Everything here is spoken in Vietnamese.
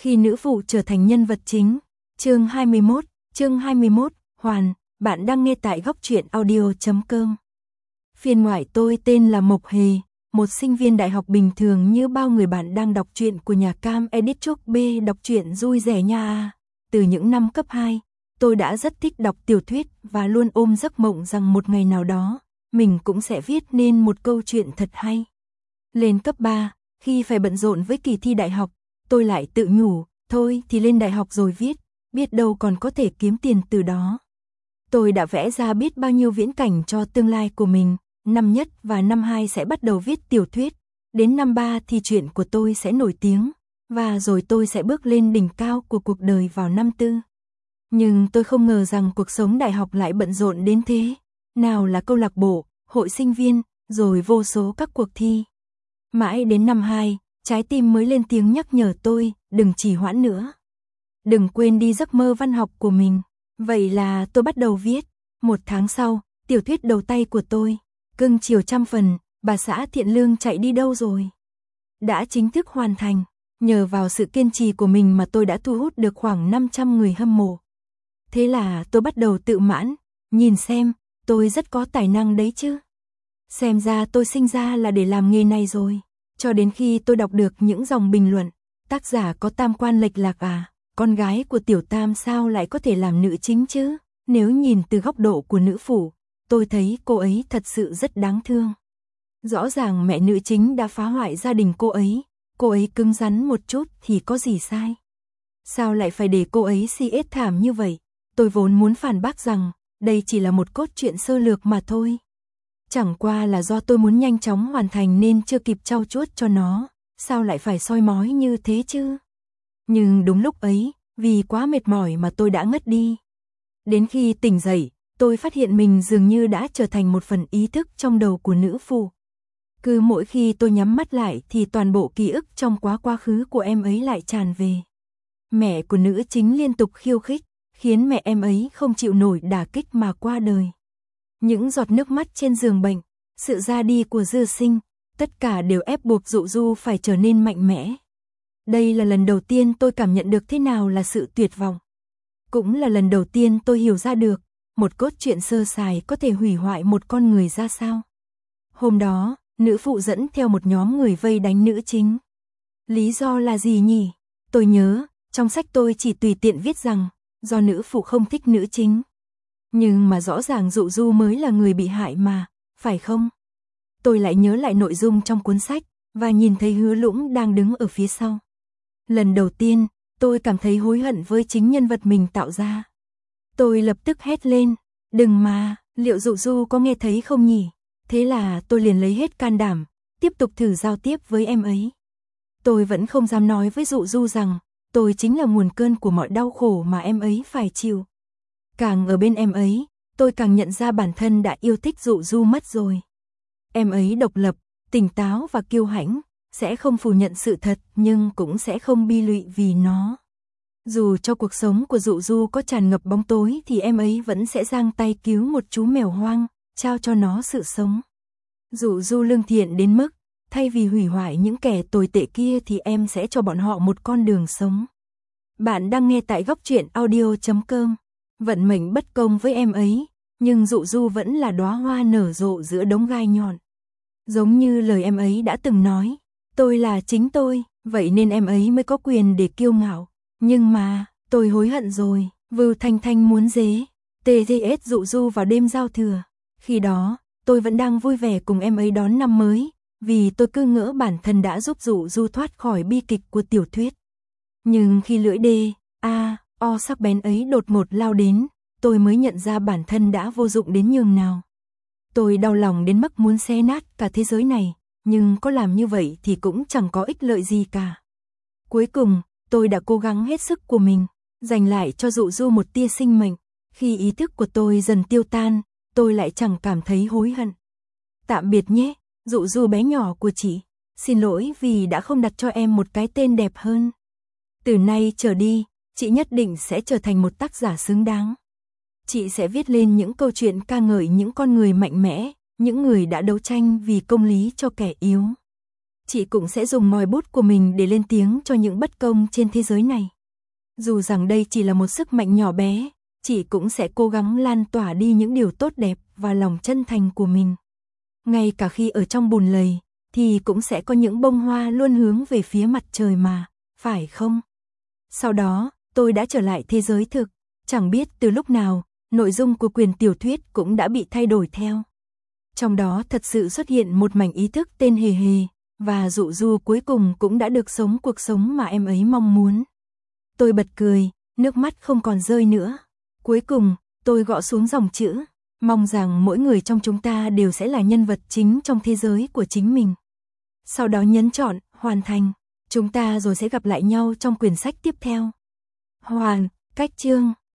Khi nữ phụ trở thành nhân vật chính. Chương 21, Hoàn, bạn đang nghe tại góc truyện audio.com. Phiên ngoại, tôi tên là Mộc Hề, một sinh viên đại học bình thường như bao người bạn đang đọc truyện của nhà cam Edit Chúc B đọc truyện vui vẻ nha. Từ những năm cấp 2, tôi đã rất thích đọc tiểu thuyết và luôn ôm giấc mộng rằng một ngày nào đó, mình cũng sẽ viết nên một câu chuyện thật hay. Lên cấp 3, khi phải bận rộn với kỳ thi đại học, tôi lại tự nhủ, thôi thì lên đại học rồi viết, biết đâu còn có thể kiếm tiền từ đó. Tôi đã vẽ ra biết bao nhiêu viễn cảnh cho tương lai của mình, năm nhất và năm 2 sẽ bắt đầu viết tiểu thuyết, đến năm 3 thì chuyện của tôi sẽ nổi tiếng, và rồi tôi sẽ bước lên đỉnh cao của cuộc đời vào năm 4. Nhưng tôi không ngờ rằng cuộc sống đại học lại bận rộn đến thế, nào là câu lạc bộ, hội sinh viên, rồi vô số các cuộc thi. Mãi đến năm 2, trái tim mới lên tiếng nhắc nhở tôi, đừng trì hoãn nữa. Đừng quên đi giấc mơ văn học của mình. Vậy là tôi bắt đầu viết. 1 tháng sau, tiểu thuyết đầu tay của tôi, Cưng chiều trăm phần, bà xã Thiện Lương chạy đi đâu rồi, đã chính thức hoàn thành. Nhờ vào sự kiên trì của mình mà tôi đã thu hút được khoảng 500 người hâm mộ. Thế là tôi bắt đầu tự mãn, nhìn xem, tôi rất có tài năng đấy chứ. Xem ra tôi sinh ra là để làm nghề này rồi. Cho đến khi tôi đọc được những dòng bình luận, tác giả có tam quan lệch lạc à, con gái của tiểu tam sao lại có thể làm nữ chính chứ? Nếu nhìn từ góc độ của nữ phụ, tôi thấy cô ấy thật sự rất đáng thương. Rõ ràng mẹ nữ chính đã phá hoại gia đình cô ấy cứng rắn một chút thì có gì sai? Sao lại phải để cô ấy CS thảm như vậy? Tôi vốn muốn phản bác rằng, đây chỉ là một cốt truyện sơ lược mà thôi. Chẳng qua là do tôi muốn nhanh chóng hoàn thành nên chưa kịp trau chuốt cho nó, sao lại phải soi mói như thế chứ? Nhưng đúng lúc ấy, vì quá mệt mỏi mà tôi đã ngất đi. Đến khi tỉnh dậy, tôi phát hiện mình dường như đã trở thành một phần ý thức trong đầu của nữ phụ. Cứ mỗi khi tôi nhắm mắt lại thì toàn bộ ký ức trong quá khứ của em ấy lại tràn về. Mẹ của nữ chính liên tục khiêu khích, khiến mẹ em ấy không chịu nổi đả kích mà qua đời. Những giọt nước mắt trên giường bệnh, sự ra đi của Dư Sinh, tất cả đều ép buộc Dụ Du phải trở nên mạnh mẽ. Đây là lần đầu tiên tôi cảm nhận được thế nào là sự tuyệt vọng. Cũng là lần đầu tiên tôi hiểu ra được, một cốt truyện sơ sài có thể hủy hoại một con người ra sao. Hôm đó, nữ phụ dẫn theo một nhóm người vây đánh nữ chính. Lý do là gì nhỉ? Tôi nhớ, trong sách tôi chỉ tùy tiện viết rằng, do nữ phụ không thích nữ chính. Nhưng mà rõ ràng Dụ Du mới là người bị hại mà, phải không? Tôi lại nhớ lại nội dung trong cuốn sách, và nhìn thấy Hứa Lũng đang đứng ở phía sau. Lần đầu tiên, tôi cảm thấy hối hận với chính nhân vật mình tạo ra. Tôi lập tức hét lên, đừng mà, liệu Dụ Du có nghe thấy không nhỉ? Thế là tôi liền lấy hết can đảm, tiếp tục thử giao tiếp với em ấy. Tôi vẫn không dám nói với Dụ Du rằng, tôi chính là nguồn cơn của mọi đau khổ mà em ấy phải chịu. Càng ở bên em ấy, tôi càng nhận ra bản thân đã yêu thích Dụ Du mất rồi. Em ấy độc lập, tỉnh táo và kiêu hãnh, sẽ không phủ nhận sự thật nhưng cũng sẽ không bi lụy vì nó. Dù cho cuộc sống của Dụ Du có tràn ngập bóng tối thì em ấy vẫn sẽ giang tay cứu một chú mèo hoang, trao cho nó sự sống. Dụ Du lương thiện đến mức, thay vì hủy hoại những kẻ tồi tệ kia thì em sẽ cho bọn họ một con đường sống. Bạn đang nghe tại góc truyện audio.com. Vận mệnh bất công với em ấy, nhưng Dụ Du vẫn là đóa hoa nở rộ giữa đống gai nhọn. Giống như lời em ấy đã từng nói, tôi là chính tôi, vậy nên em ấy mới có quyền để kiêu ngạo. Nhưng mà, tôi hối hận rồi, Vưu Thanh Thanh muốn dế, TGS Dụ Du vào đêm giao thừa. Khi đó, tôi vẫn đang vui vẻ cùng em ấy đón năm mới, vì tôi cứ ngỡ bản thân đã giúp Dụ Du thoát khỏi bi kịch của tiểu thuyết. Nhưng khi lưỡi O sắc bén ấy đột ngột lao đến, tôi mới nhận ra bản thân đã vô dụng đến nhường nào. Tôi đau lòng đến mức muốn xé nát cả thế giới này, nhưng có làm như vậy thì cũng chẳng có ích lợi gì cả. Cuối cùng, tôi đã cố gắng hết sức của mình, dành lại cho Dụ Du một tia sinh mệnh. Khi ý thức của tôi dần tiêu tan, tôi lại chẳng cảm thấy hối hận. Tạm biệt nhé, Dụ Du bé nhỏ của chị. Xin lỗi vì đã không đặt cho em một cái tên đẹp hơn. Từ nay trở đi, chị nhất định sẽ trở thành một tác giả xứng đáng. Chị sẽ viết lên những câu chuyện ca ngợi những con người mạnh mẽ, những người đã đấu tranh vì công lý cho kẻ yếu. chị cũng sẽ dùng ngòi bút của mình để lên tiếng cho những bất công trên thế giới này. Dù rằng đây chỉ là một sức mạnh nhỏ bé, chị cũng sẽ cố gắng lan tỏa đi những điều tốt đẹp và lòng chân thành của mình. Ngay cả khi ở trong bùn lầy, thì cũng sẽ có những bông hoa luôn hướng về phía mặt trời mà, phải không? Sau đó, tôi đã trở lại thế giới thực, chẳng biết từ lúc nào, nội dung của quyển tiểu thuyết cũng đã bị thay đổi theo. Trong đó thật sự xuất hiện một mảnh ý thức tên Hề Hề, và Dụ Du cuối cùng cũng đã được sống cuộc sống mà em ấy mong muốn. Tôi bật cười, nước mắt không còn rơi nữa. Cuối cùng, tôi gõ xuống dòng chữ, mong rằng mỗi người trong chúng ta đều sẽ là nhân vật chính trong thế giới của chính mình. Sau đó nhấn chọn, hoàn thành. Chúng ta rồi sẽ gặp lại nhau trong quyển sách tiếp theo. Hoàn, cách chương.